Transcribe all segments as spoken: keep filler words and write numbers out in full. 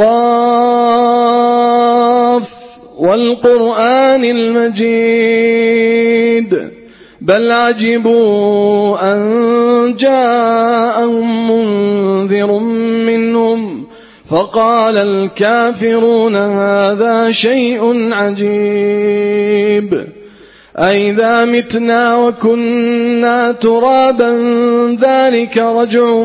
قاف والقرآن المجيد بل عجبوا أن جاءهم منذر منهم فقال الكافرون هذا شيء عجيب أئذا متنا وكنا ترابا ذلك رجع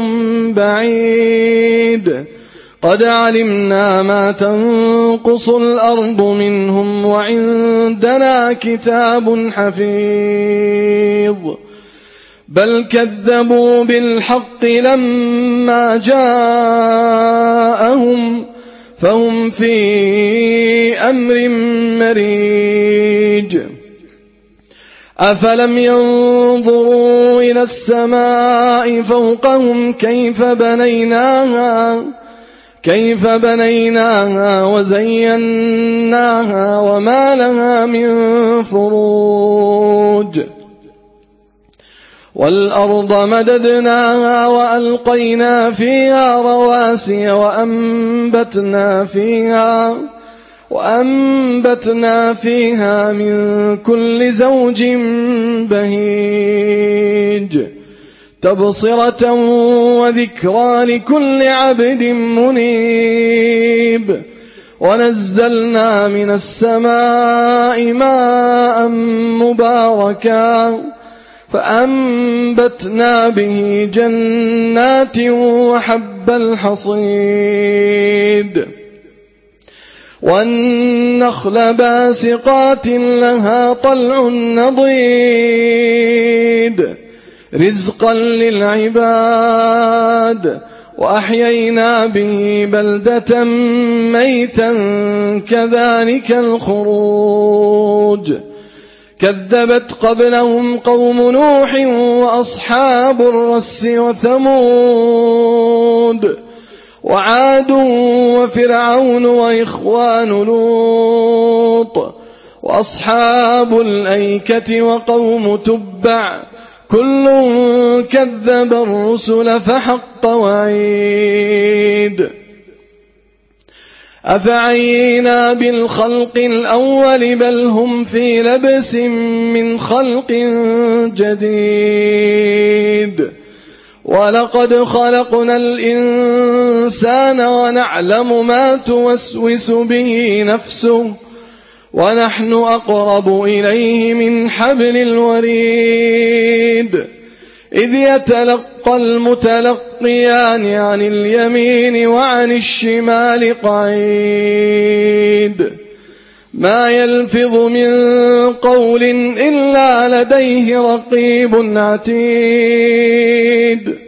بعيد قد علمنا ما تنقص الأرض منهم وعندنا كتاب حفيظ بل كذبوا بالحق لما جاءهم فهم في أمر مريج أفلم ينظروا إلى السماء فوقهم كيف بنيناها كيف بنيناها وزيناها وما لها من فروج والأرض مددناها وألقينا فيها رواسي وأنبتنا فيها وأنبتنا فيها من كل زوج بهيج تبصرة وذكرى لكل عبد منيب ونزلنا من السماء ماء مباركا فأنبتنا به جنات وحب الحصيد والنخل باسقات لها طلع نضيد رزقا للعباد وأحيينا به بلدة ميتا كذلك الخروج كذبت قبلهم قوم نوح وأصحاب الرس وثمود وعاد وفرعون وإخوان لوط وأصحاب الأيكة وقوم تبع كل كذب الرسل فحق وعيد أفعينا بالخلق الأول بل هم في لبس من خلق جديد ولقد خلقنا الإنسان ونعلم ما توسوس به نفسه ونحن أقرب إليه من حبل الوريد إذ يتلقى المتلقيان عن اليمين وعن الشمال قعيد ما يلفظ من قول إلا لديه رقيب عتيد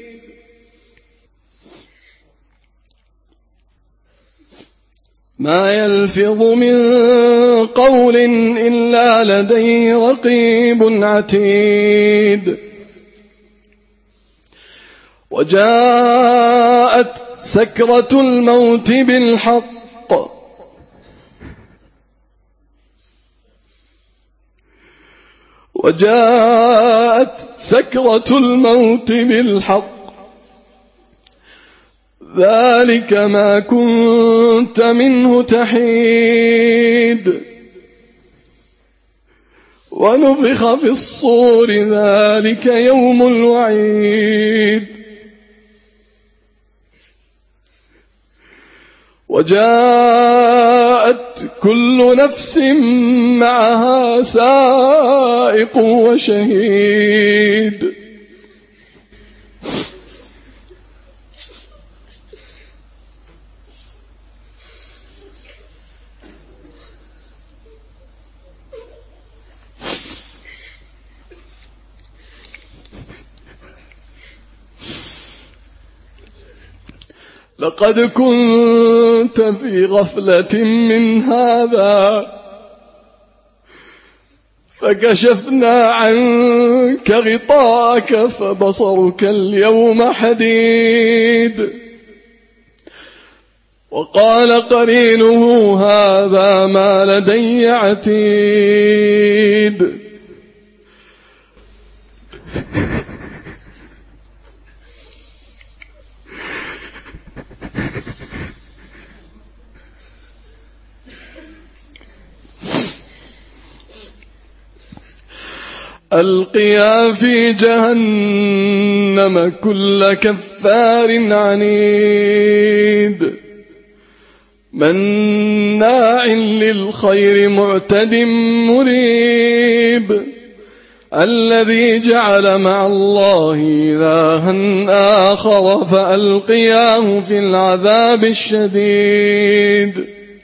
ما يلفظ من قول إلا لديه رقيب عتيد وجاءت سكرة الموت بالحق وجاءت سكرة الموت بالحق ذلك ما كنت منه تحيد ونفخ في الصور ذلك يوم الوعيد وجاءت كل نفس معها سائق وشهيد لقد كنت في غفلة من هذا فكشفنا عنك غطاءك فبصرك اليوم حديد وقال قرينه هذا ما لدي عتيد ألقيا في جهنم كل كفار عنيد مناع للخير معتد مريب الذي جعل مع الله إلها آخر فألقياه في العذاب الشديد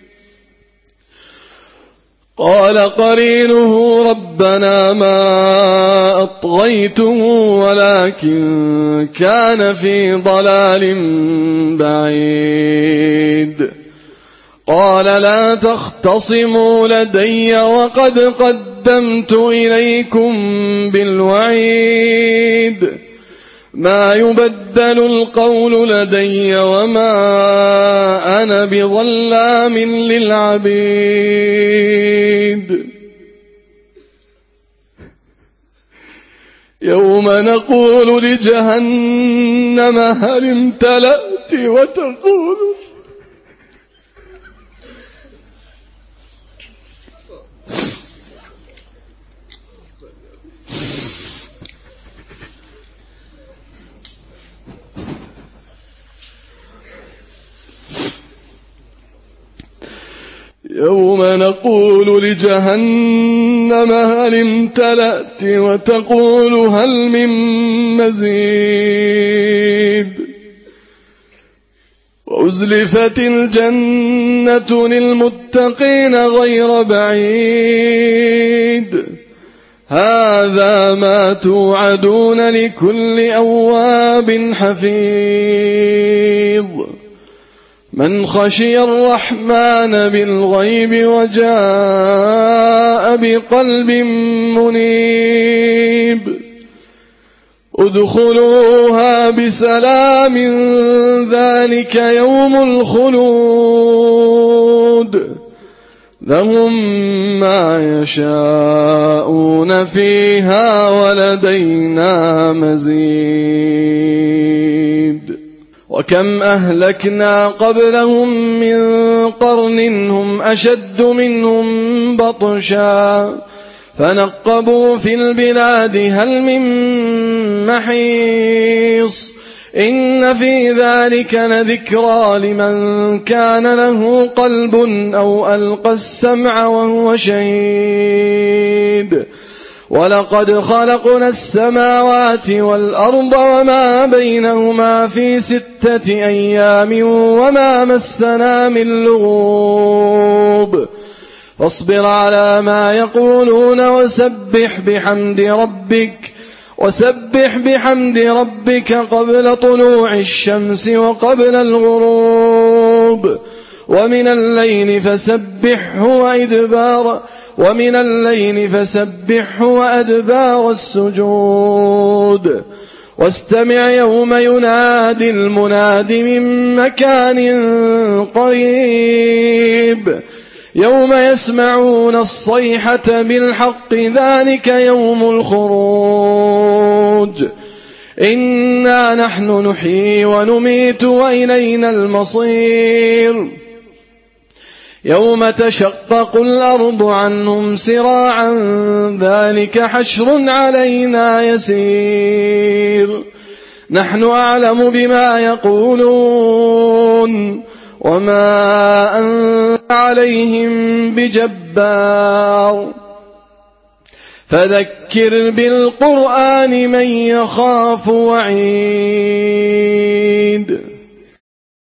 قال قرينه ربنا ما أطغيته ولكن كان في ضلال بعيد قال لا تختصموا لدي وقد قدمت إليكم بالوعيد ما يبدل القول لدي وما أنا بظلام للعبيد يوم نقول لجهنم هل امتلأت وتقول يوم نقول لجهنم هل امتلأت وتقول هل من مزيد وأزلفت الجنة للمتقين غير بعيد هذا ما توعدون لكل أواب حفيظ من خشي الرحمن بالغيب وجاء بقلب منيب ادخلوها بسلام ذلك يوم الخلود لهم ما يشاءون فيها ولدينا مزيد وكم أهلكنا قبلهم من قرن هم أشد منهم بطشا فنقبوا في البلاد هل من محيص إن في ذلك لذكرى لمن كان له قلب أو ألقى السمع وهو شهيد ولقد خلقنا السماوات والأرض وما بينهما في ستة أيام وما مسنا من لغوب فاصبر على ما يقولون وسبح بحمد ربك وسبح بحمد ربك قبل طلوع الشمس وقبل الغروب ومن الليل فسبحه وإدبار ومن الليل فسبحه وأدبار السجود واستمع يوم ينادي المناد من مكان قريب يوم يسمعون الصيحة بالحق ذلك يوم الخروج إنا نحن نحيي ونميت وإلينا المصير يوم تشقق الأرض عنهم سراعا ذلك حشر علينا يسير نحن أعلم بما يقولون وما أنت عليهم بجبار فذكر بالقرآن من يخاف وعيد